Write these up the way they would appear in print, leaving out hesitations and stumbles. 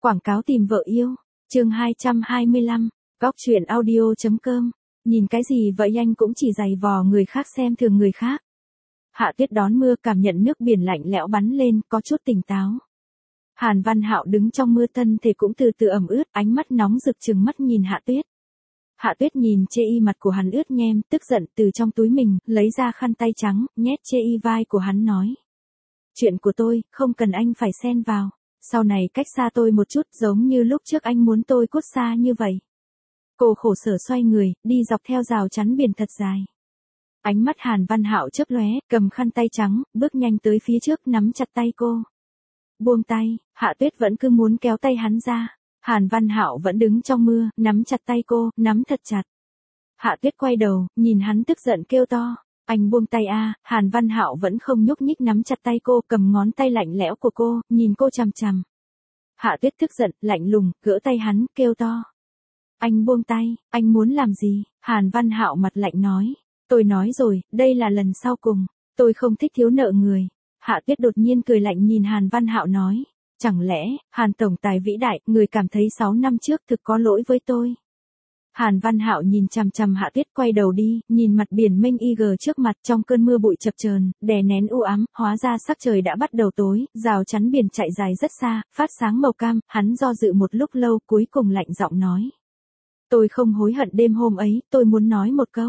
Quảng cáo tìm vợ yêu. Chương 225. Góc truyện audio.com. Nhìn cái gì vậy anh cũng chỉ giày vò người khác xem thường người khác. Hạ Tuyết đón mưa cảm nhận nước biển lạnh lẽo bắn lên, có chút tỉnh táo. Hàn Văn Hạo đứng trong mưa thân thể cũng từ từ ẩm ướt, ánh mắt nóng rực trừng mắt nhìn Hạ Tuyết. Hạ Tuyết nhìn chê y mặt của hắn ướt nhem, tức giận từ trong túi mình, lấy ra khăn tay trắng, nhét chê y vai của hắn nói. Chuyện của tôi, không cần anh phải xen vào. Sau này cách xa tôi một chút giống như lúc trước anh muốn tôi cút xa như vậy. Cô khổ sở xoay người, đi dọc theo rào chắn biển thật dài. Ánh mắt Hàn Văn Hạo chớp lóe, cầm khăn tay trắng, bước nhanh tới phía trước nắm chặt tay cô. Buông tay, Hạ Tuyết vẫn cứ muốn kéo tay hắn ra. Hàn Văn Hạo vẫn đứng trong mưa, nắm chặt tay cô, nắm thật chặt. Hạ Tuyết quay đầu, nhìn hắn tức giận kêu to. Anh buông tay a. Hàn Văn Hạo vẫn không nhúc nhích nắm chặt tay cô, cầm ngón tay lạnh lẽo của cô, nhìn cô chằm chằm. Hạ Tuyết tức giận, lạnh lùng, gỡ tay hắn, kêu to. Anh buông tay, anh muốn làm gì? Hàn Văn Hạo mặt lạnh nói. Tôi nói rồi, đây là lần sau cùng. Tôi không thích thiếu nợ người. Hạ Tuyết đột nhiên cười lạnh nhìn Hàn Văn Hạo nói. Chẳng lẽ, Hàn tổng tài vĩ đại, người cảm thấy 6 năm trước thực có lỗi với tôi? Hàn Văn Hạo nhìn chằm chằm Hạ Tuyết quay đầu đi, nhìn mặt biển mênh IG trước mặt trong cơn mưa bụi chập chờn, đè nén u ám, hóa ra sắc trời đã bắt đầu tối, rào chắn biển chạy dài rất xa, phát sáng màu cam, hắn do dự một lúc lâu, cuối cùng lạnh giọng nói. Tôi không hối hận đêm hôm ấy, tôi muốn nói một câu.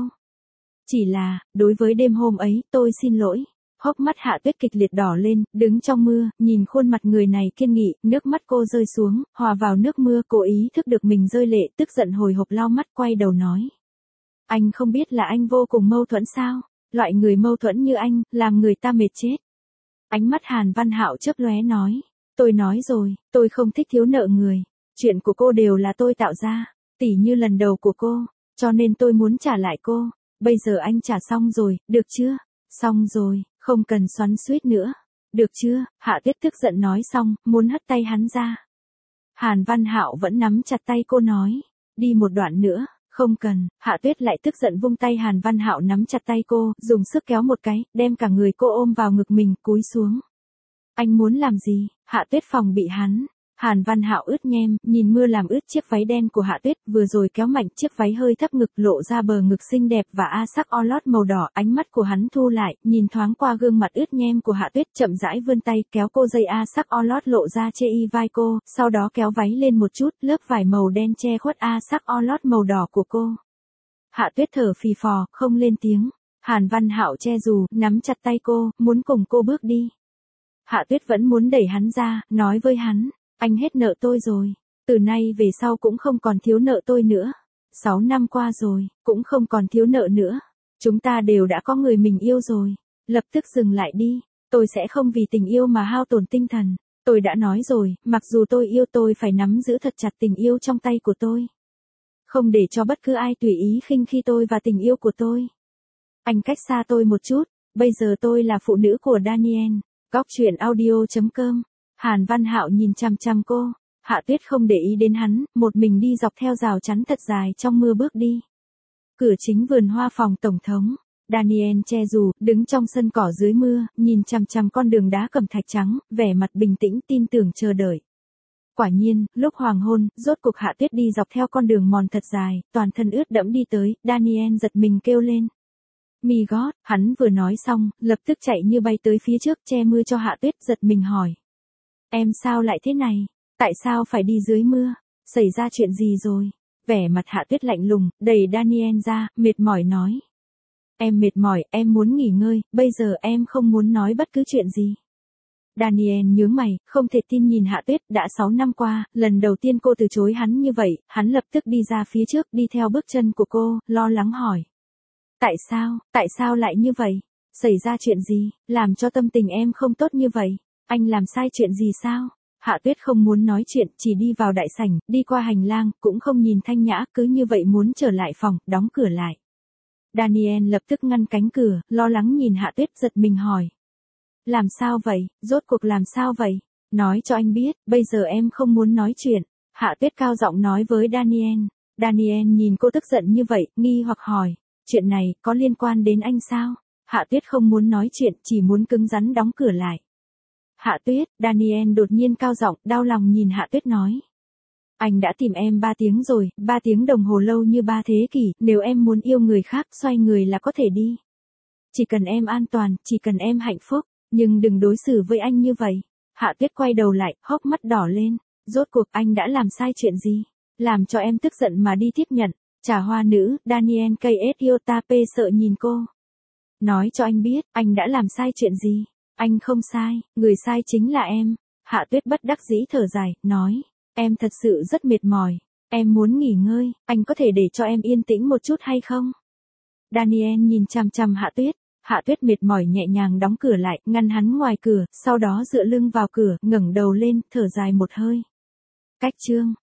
Chỉ là, đối với đêm hôm ấy, tôi xin lỗi. Hốc mắt Hạ Tuyết kịch liệt đỏ lên, đứng trong mưa, nhìn khuôn mặt người này kiên nghị, nước mắt cô rơi xuống, hòa vào nước mưa, cô ý thức được mình rơi lệ, tức giận hồi hộp lau mắt quay đầu nói. Anh không biết là anh vô cùng mâu thuẫn sao? Loại người mâu thuẫn như anh, làm người ta mệt chết. Ánh mắt Hàn Văn Hạo chớp lóe nói. Tôi nói rồi, tôi không thích thiếu nợ người. Chuyện của cô đều là tôi tạo ra, tỉ như lần đầu của cô, cho nên tôi muốn trả lại cô. Bây giờ anh trả xong rồi, được chưa? Xong rồi. Không cần xoắn xuýt nữa. Được chưa? Hạ Tuyết tức giận nói xong, muốn hất tay hắn ra. Hàn Văn Hạo vẫn nắm chặt tay cô nói. Đi một đoạn nữa, không cần. Hạ Tuyết lại tức giận vung tay Hàn Văn Hạo nắm chặt tay cô, dùng sức kéo một cái, đem cả người cô ôm vào ngực mình, cúi xuống. Anh muốn làm gì? Hạ Tuyết phòng bị hắn. Hàn Văn Hạo ướt nhem, nhìn mưa làm ướt chiếc váy đen của Hạ Tuyết, vừa rồi kéo mạnh chiếc váy hơi thấp ngực lộ ra bờ ngực xinh đẹp và a sắc o lót màu đỏ, ánh mắt của hắn thu lại, nhìn thoáng qua gương mặt ướt nhem của Hạ Tuyết, chậm rãi vươn tay, kéo cô dây a sắc o lót lộ ra chê y vai cô, sau đó kéo váy lên một chút, lớp vải màu đen che khuất a sắc o lót màu đỏ của cô. Hạ Tuyết thở phì phò, không lên tiếng. Hàn Văn Hạo che dù, nắm chặt tay cô, muốn cùng cô bước đi. Hạ Tuyết vẫn muốn đẩy hắn ra, nói với hắn. Anh hết nợ tôi rồi, từ nay về sau cũng không còn thiếu nợ tôi nữa. 6 năm qua rồi, cũng không còn thiếu nợ nữa. Chúng ta đều đã có người mình yêu rồi. Lập tức dừng lại đi, tôi sẽ không vì tình yêu mà hao tổn tinh thần. Tôi đã nói rồi, mặc dù tôi yêu tôi phải nắm giữ thật chặt tình yêu trong tay của tôi. Không để cho bất cứ ai tùy ý khinh khi tôi và tình yêu của tôi. Anh cách xa tôi một chút, bây giờ tôi là phụ nữ của Daniel. Góc truyện audio.com. Hàn Văn Hạo nhìn chằm chằm cô, Hạ Tuyết không để ý đến hắn, một mình đi dọc theo rào chắn thật dài trong mưa bước đi. Cửa chính vườn hoa phòng tổng thống, Daniel che dù, đứng trong sân cỏ dưới mưa, nhìn chằm chằm con đường đá cẩm thạch trắng, vẻ mặt bình tĩnh tin tưởng chờ đợi. Quả nhiên, lúc hoàng hôn, rốt cuộc Hạ Tuyết đi dọc theo con đường mòn thật dài, toàn thân ướt đẫm đi tới, Daniel giật mình kêu lên. My God, hắn vừa nói xong, lập tức chạy như bay tới phía trước che mưa cho Hạ Tuyết, giật mình hỏi. Em sao lại thế này? Tại sao phải đi dưới mưa? Xảy ra chuyện gì rồi? Vẻ mặt Hạ Tuyết lạnh lùng, đẩy Daniel ra, mệt mỏi nói. Em mệt mỏi, em muốn nghỉ ngơi, bây giờ em không muốn nói bất cứ chuyện gì. Daniel nhướng mày, không thể tin nhìn Hạ Tuyết, đã 6 năm qua, lần đầu tiên cô từ chối hắn như vậy, hắn lập tức đi ra phía trước, đi theo bước chân của cô, lo lắng hỏi. Tại sao lại như vậy? Xảy ra chuyện gì, làm cho tâm tình em không tốt như vậy? Anh làm sai chuyện gì sao? Hạ Tuyết không muốn nói chuyện, chỉ đi vào đại sảnh, đi qua hành lang, cũng không nhìn Thanh Nhã, cứ như vậy muốn trở lại phòng, đóng cửa lại. Daniel lập tức ngăn cánh cửa, lo lắng nhìn Hạ Tuyết, giật mình hỏi. Làm sao vậy, rốt cuộc làm sao vậy? Nói cho anh biết, bây giờ em không muốn nói chuyện. Hạ Tuyết cao giọng nói với Daniel. Daniel nhìn cô tức giận như vậy, nghi hoặc hỏi. Chuyện này, có liên quan đến anh sao? Hạ Tuyết không muốn nói chuyện, chỉ muốn cứng rắn đóng cửa lại. Hạ Tuyết, Daniel đột nhiên cao giọng, đau lòng nhìn Hạ Tuyết nói. Anh đã tìm em 3 tiếng rồi, 3 tiếng đồng hồ lâu như 3 thế kỷ, nếu em muốn yêu người khác, xoay người là có thể đi. Chỉ cần em an toàn, chỉ cần em hạnh phúc, nhưng đừng đối xử với anh như vậy. Hạ Tuyết quay đầu lại, hốc mắt đỏ lên. Rốt cuộc anh đã làm sai chuyện gì? Làm cho em tức giận mà đi tiếp nhận. Trà hoa nữ, Daniel KS Yotape sợ nhìn cô. Nói cho anh biết, anh đã làm sai chuyện gì? Anh không sai, người sai chính là em. Hạ Tuyết bất đắc dĩ thở dài, nói. Em thật sự rất mệt mỏi. Em muốn nghỉ ngơi, anh có thể để cho em yên tĩnh một chút hay không? Daniel nhìn chằm chằm Hạ Tuyết. Hạ Tuyết mệt mỏi nhẹ nhàng đóng cửa lại, ngăn hắn ngoài cửa, sau đó dựa lưng vào cửa, ngẩng đầu lên, thở dài một hơi. Cách chương